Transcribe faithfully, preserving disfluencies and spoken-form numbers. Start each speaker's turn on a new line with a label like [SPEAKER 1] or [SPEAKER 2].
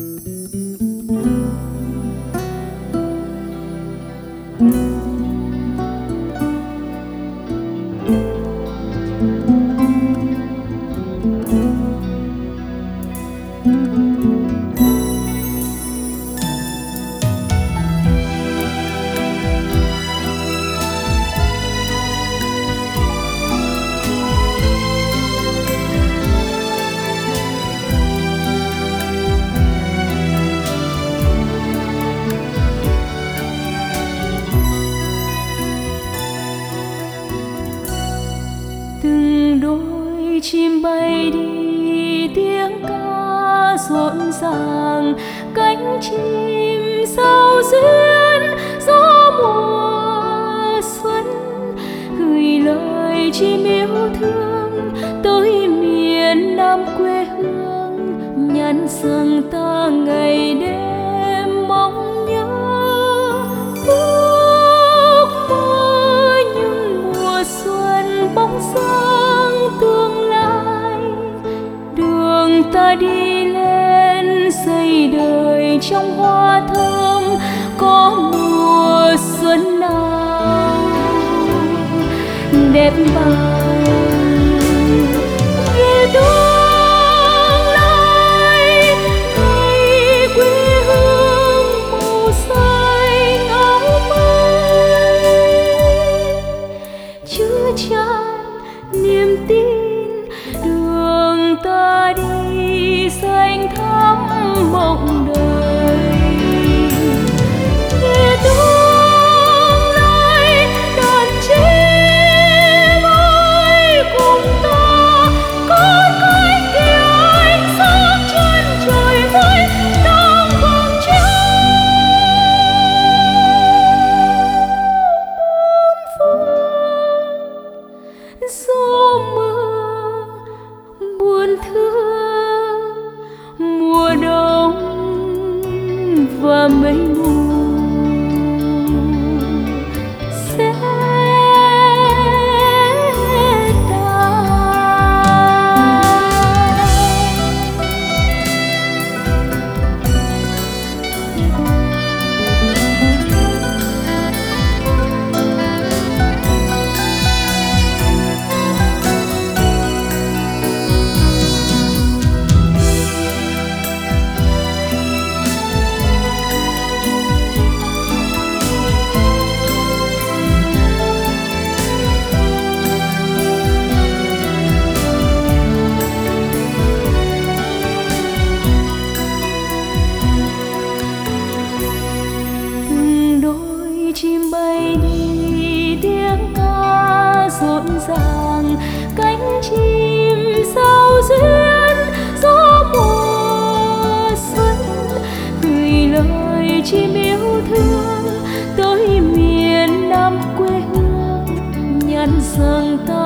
[SPEAKER 1] Từng đôi chim bay đi tiếng ca rộn ràng, cánh chim sao duyên gió mùa xuân gửi lời chim yêu thương tới miền Nam quê hương, nhắn rằng ta ngày đêm mong nhớ. Ước mơ những mùa xuân bóng dáng tương lai, đường ta đi lên xây đời trong hoa thơm có mùa xuân nào đẹp bằng về tương lai. Ngày quê hương màu xanh áo mới chứa chan niềm tin, đường ta đi xanh thắm mộng đời. Về tương lai đàn chim ơi cùng ta cất cánh kia ánh sáng trên trời với nắng vầng chiếu bốn phương. Gió mưa buồn thương mùa đông và mây mù sẽ chim bay đi tiếng ca rộn ràng, cánh chim sao duyên gió mùa xuân gửi lời chim yêu thương tới miền Nam quê hương, nhắn rằng ta